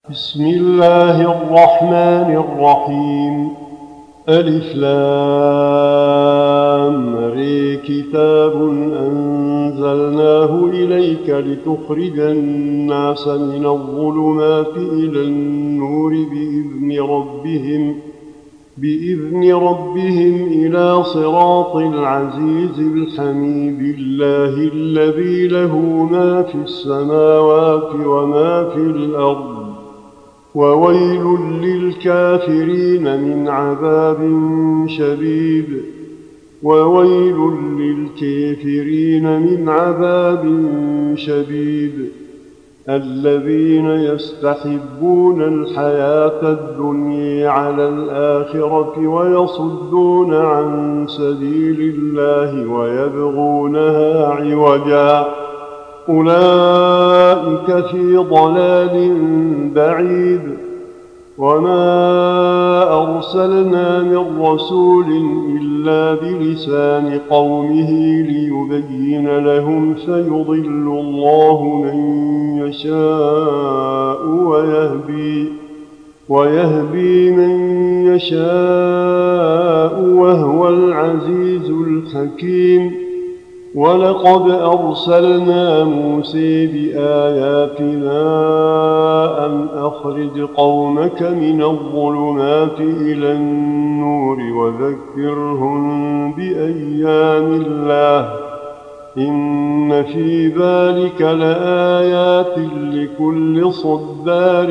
بسم الله الرحمن الرحيم. ألف لام ر. كتاب أنزلناه إليك لتخرج الناس من الظلمات إلى النور بإذن ربهم إلى صراط العزيز الحميد الله الذي له ما في السماوات وما في الأرض وويل للكافرين من عذاب شديد الذين يستحبون الحياة الدنيا على الآخرة ويصدون عن سبيل الله ويبغونها عوجا أولئك في ضلال بعيد. وما أرسلنا من رسول إلا بلسان قومه ليبين لهم فيضل الله من يشاء ويهدي من يشاء وهو العزيز الحكيم. ولقد أرسلنا موسى بآياتنا أن أخرج قومك من الظلمات إلى النور وذكرهم بأيام الله إن في ذلك لآيات لكل صبار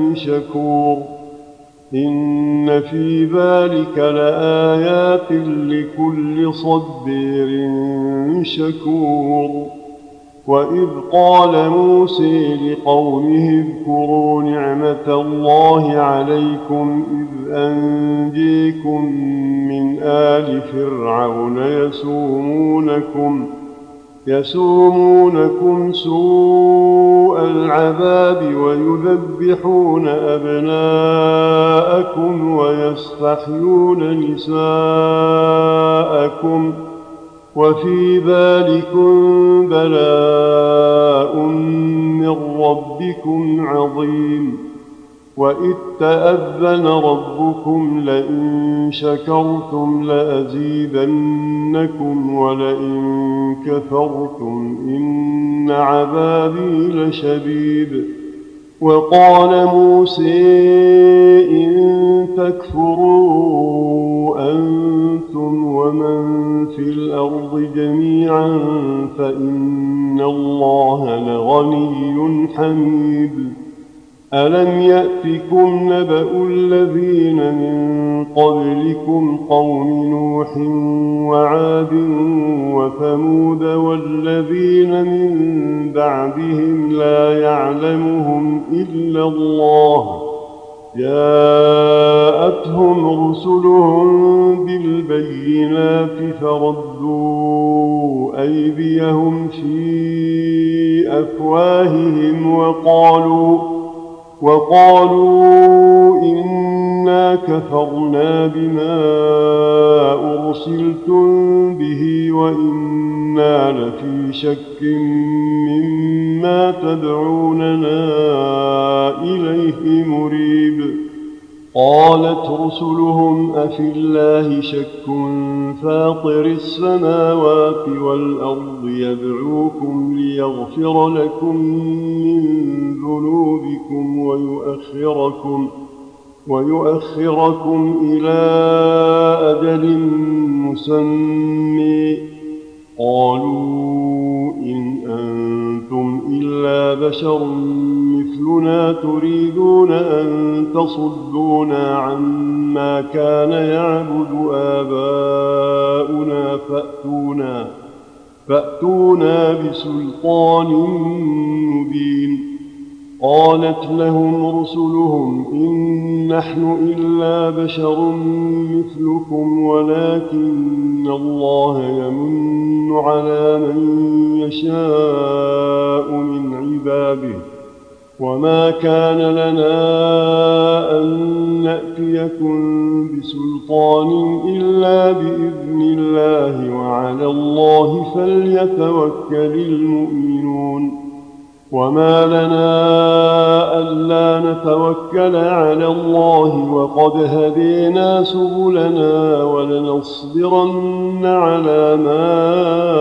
شكور. وإذ قال موسى لقومه اذكروا نعمة الله عليكم إذ أنجيكم من آل فرعون يسومونكم سوء العذاب ويذبحون أبناءكم ويستحيون نساءكم وفي ذلكم بلاء من ربكم عظيم. وإذ تأذن ربكم لئن شكرتم لأزيدنكم ولئن كفرتم إن عذابي لشديد. وقال موسى إن تكفروا أنتم ومن في الأرض جميعا فإن الله لغني حميد. ألم يأتكم نبأ الذين من قبلكم قوم نوح وعاد وثمود والذين من بعدهم لا يعلمهم إلا الله جاءتهم رسلهم بالبينات فردوا أيديهم في أفواههم وقالوا إنا كفرنا بما أرسلتم به وإنا لفي شك مما تدعوننا إليه مريب. قالت رسلهم أفي الله شك فاطر السماوات والأرض يدعوكم ليغفر لكم من ذنوبكم ويؤخركم إلى أجل مسمى. قالوا إن أنتم إلا بشر مثلنا تريدون أن تصدونا عما كان يعبد آباؤنا فأتونا بسلطان مبين. قالت لهم رسلهم إن نحن إلا بشر مثلكم ولكن الله يمن على من يشاء من عباده وما كان لنا أن نأتيكم بسلطان إلا بإذن الله وعلى الله فليتوكل المؤمنون. وما لنا ألا نتوكل على الله وقد هدينا سبلنا ولنصبرن على ما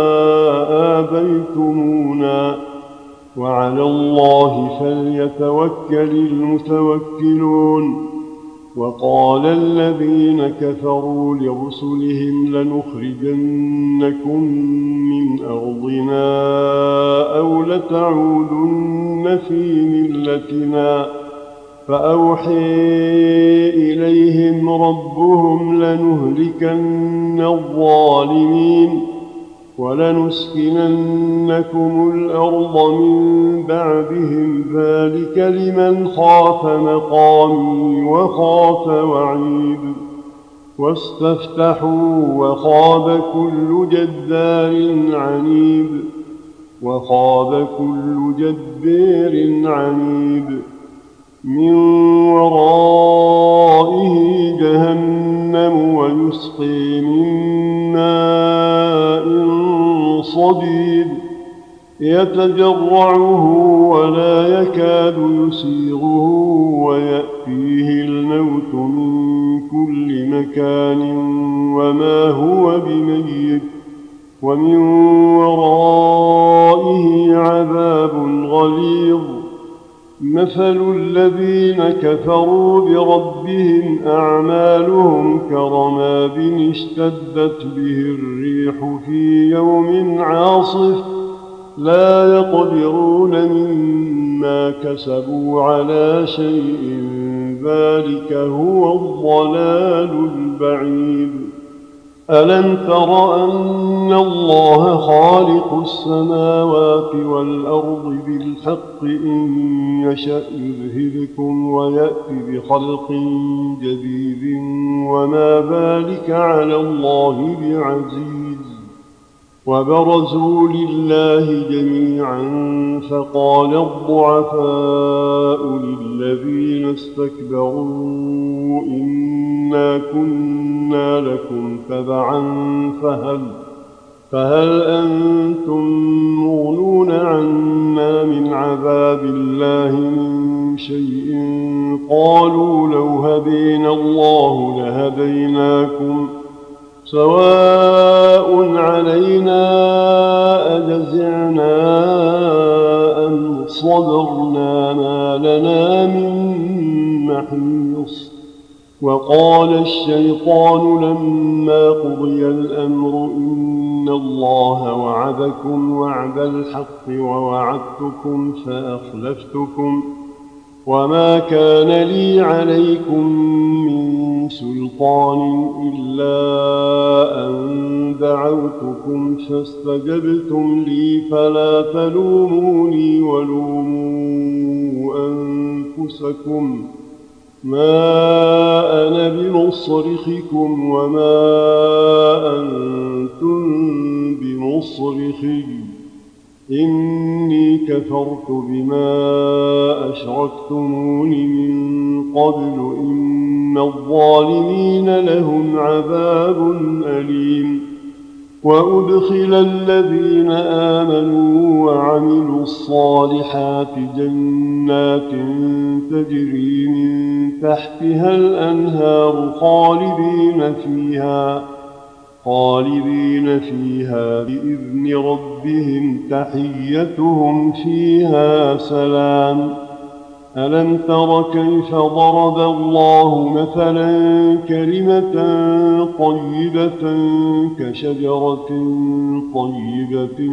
آبيتمونا وعلى الله فليتوكل المتوكلون. وقال الذين كفروا لرسلهم لنخرجنكم من أرضنا أو لتعودن في ملتنا فأوحي إليهم ربهم لنهلكن الظالمين ولنسكننكم الأرض من بعدهم ذلك لمن خاف مقامي وخاف وعيد. واستفتحوا وخاب كل جبار عنيد من ورائه جهنم ويسقي من ماء صديد يتجرعه ولا يكاد يسيغه ويأتيه الموت من كل مكان وما هو بميت ومن ورائه عذاب غليظ. مثل الذين كفروا بربهم أعمالهم كرماد اشتدت به الريح في يوم عاصف لا يقدرون مما كسبوا على شيء ذلك هو الضلال البعيد. ألم تر أن الله خالق السماوات والأرض بالحق إن يشأ يذهبكم ويأتي بخلق جديد وما ذلك على الله بعزيز. وبرزوا لله جميعا فقال الضعفاء للذين استكبروا إنا كنا لكم تبعا فهل أنتم مغنون عنا من عذاب الله من شيء قالوا لو هدينا الله لهديناكم سواء علينا أجزعنا أم صبرنا ما لنا من محيص. وقال الشيطان لما قضي الأمر إن الله وعدكم وعد الحق ووعدتكم فأخلفتكم وما كان لي عليكم من سلطان إلا أن دعوتكم فاستجبتم لي فلا تلوموني ولوموا أنفسكم ما أنا بمصرخكم وما أنتم بمصرخي إني كفرت بما أشركتمون من قبل إن الظالمين لهم عذاب أليم. وأدخل الذين آمنوا وعملوا الصالحات جنات تجري من تحتها الأنهار خالدين فيها بإذن ربهم تحيتهم فيها سلام. ألم تر كيف ضرب الله مثلا كلمة طيبة كشجرة طيبة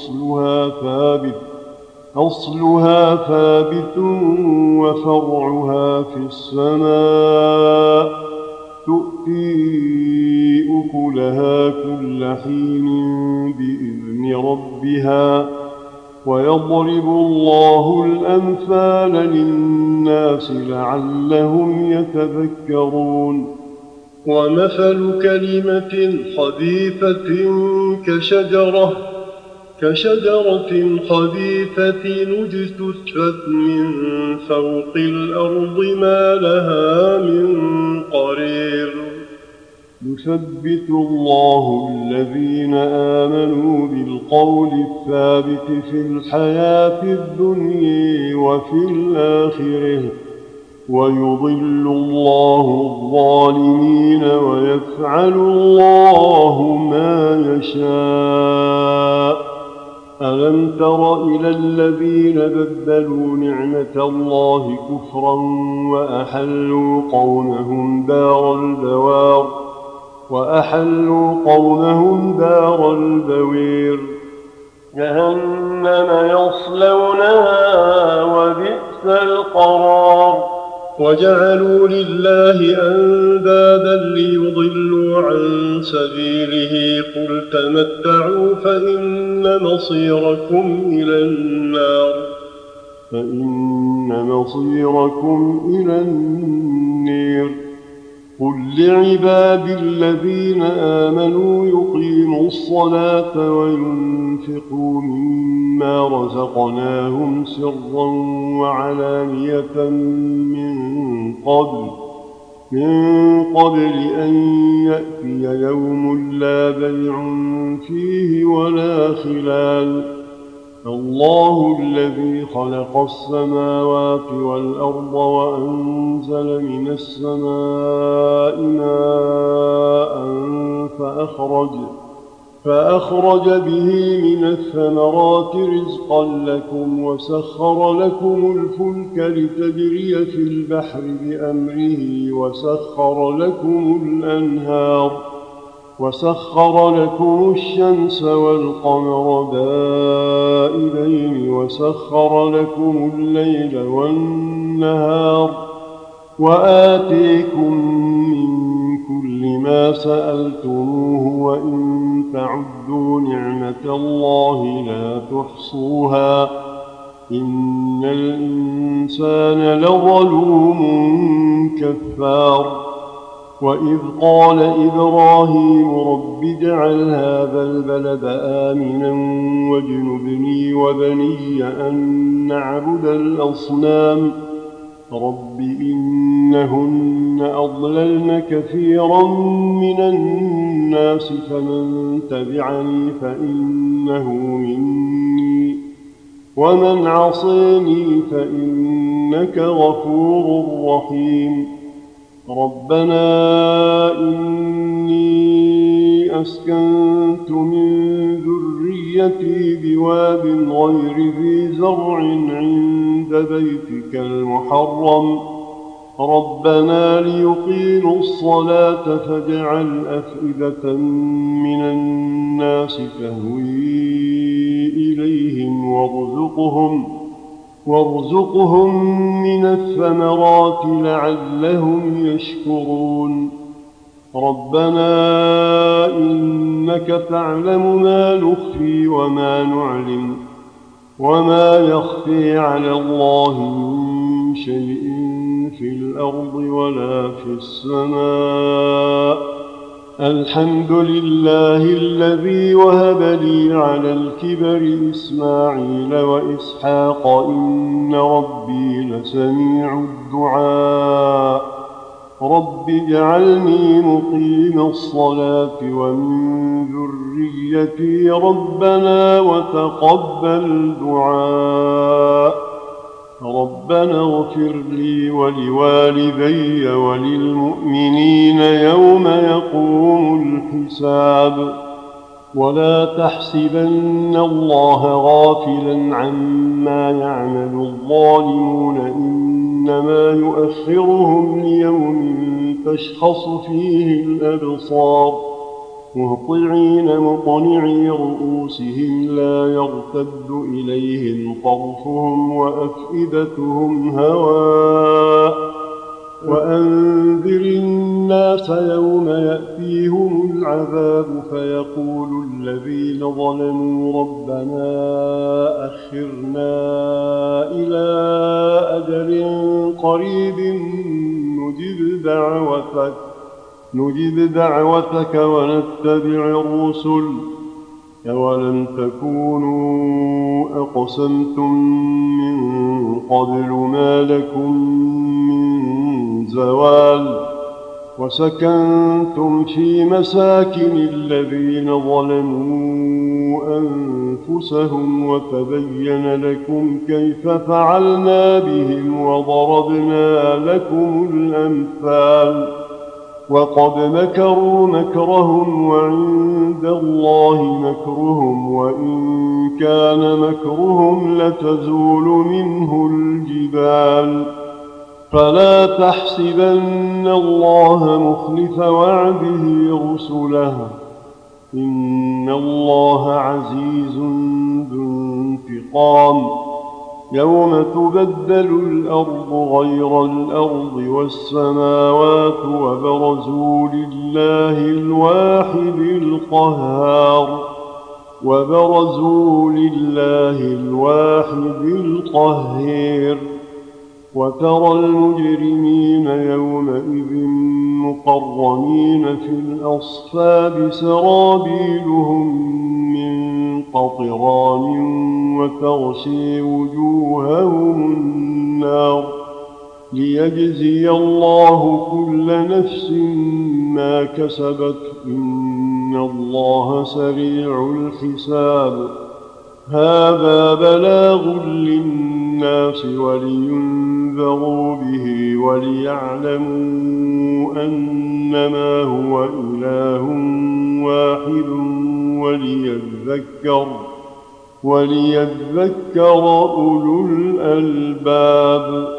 أصلها ثابت وفرعها في السماء تؤتي أكلها كل حين بإذن ربها ويضرب الله الأمثال للناس لعلهم يتذكرون. ومثل كلمة خبيثة كشجرة خبيثة اجتثت من فوق الأرض ما لها من قرير. يثبت الله الذين آمنوا بالقول الثابت في الحياة الدنيا وفي الآخرة ويضل الله الظالمين ويفعل الله ما يشاء. ألم تر إلى الذين بدلوا نعمة الله كفرا وأحلوا قومهم دار البوير جهنم يصلونها وبئس القرار. وجعلوا لله أندادا ليضلوا عن سبيله قل تمتعوا فإن مصيركم إلى النار. قل لعبادي الذين آمنوا يقيموا الصلاة وينفقوا مما رزقناهم سرا وعلانية من قبل أن يأتي يوم لا بيع فيه ولا خلال. الله الذي خلق السماوات والأرض وأنزل من السماء ماء فأخرج به من الثمرات رزقا لكم وسخر لكم الفلك لتجري في البحر بأمره وسخر لكم الشمس والقمر دائبين وسخر لكم الليل والنهار وآتيكم من كل ما سألتموه وإن تعدوا نعمة الله لا تحصوها إن الإنسان لظلوم كفار. وإذ قال إبراهيم رب اجعل هذا البلد آمنا واجنبني وبني أن نعبد الأصنام رب إنهن أضللن كثيرا من الناس فمن تبعني فإنه مني ومن عصيني فإنك غفور رحيم. ربنا إني أسكنت من ذريتي بواد غير ذي زرع عند بيتك المحرم ربنا ليقيموا الصلاة فاجعل أفئدة من الناس تهوي إليهم وارزقهم من الثمرات لعلهم يشكرون. ربنا إنك تعلم ما نخفي وما نعلم وما يخفي على الله من شيء في الأرض ولا في السماء. الحمد لله الذي وهب لي على الكبر إسماعيل وإسحاق إن ربي لسميع الدعاء. رب اجعلني مقيم الصلاة ومن ذريتي ربنا وتقبل دعاء. ربنا اغفر لي ولوالدي وللمؤمنين يوم يقوم الحساب. ولا تحسبن الله غافلا عما يعمل الظالمون إنما يؤخرهم ليوم تشخص فيه الأبصار مهطعين مقنعي رؤوسهم لا يرتد إليهم طرفهم وأفئدتهم هواء. وأنذر الناس يوم يأتيهم العذاب فيقول الذين ظلموا ربنا أخرنا إلى أجل قريب نجب دعوتك ونتبع الرسل أولم تكونوا أقسمتم من قبل ما لكم من زوال. وسكنتم في مساكن الذين ظلموا أنفسهم وتبين لكم كيف فعلنا بهم وضربنا لكم الأمثال وقد مكروا مكرهم وعند الله مكرهم وإن كان مكرهم لتزول منه الجبال فلا تحسبن الله مخلف وعده رسله إن الله عزيز ذو انتقام يوم تبدل الأرض غير الأرض والسماوات وبرزوا لله الواحد القهار وترى المجرمين يومئذ مقرنين في الأصفاد سرابيلهم من قطران وتغشي وجوههم النار ليجزي الله كل نفس ما كسبت إن الله سريع الحساب هذا بلاغ للناس ولينذروا به وليعلموا أنما هو إله واحد وليذكر أولو الألباب